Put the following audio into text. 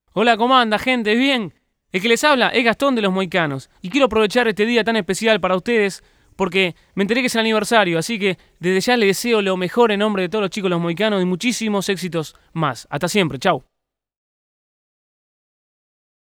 Hola, ¿cómo anda, gente? ¿Bien? El que les habla es Gastón de los Moicanos. Y quiero aprovechar este día tan especial para ustedes porque me enteré que es el aniversario. Así que desde ya les deseo lo mejor en nombre de todos los chicos de los Moicanos y muchísimos éxitos más. Hasta siempre, chau.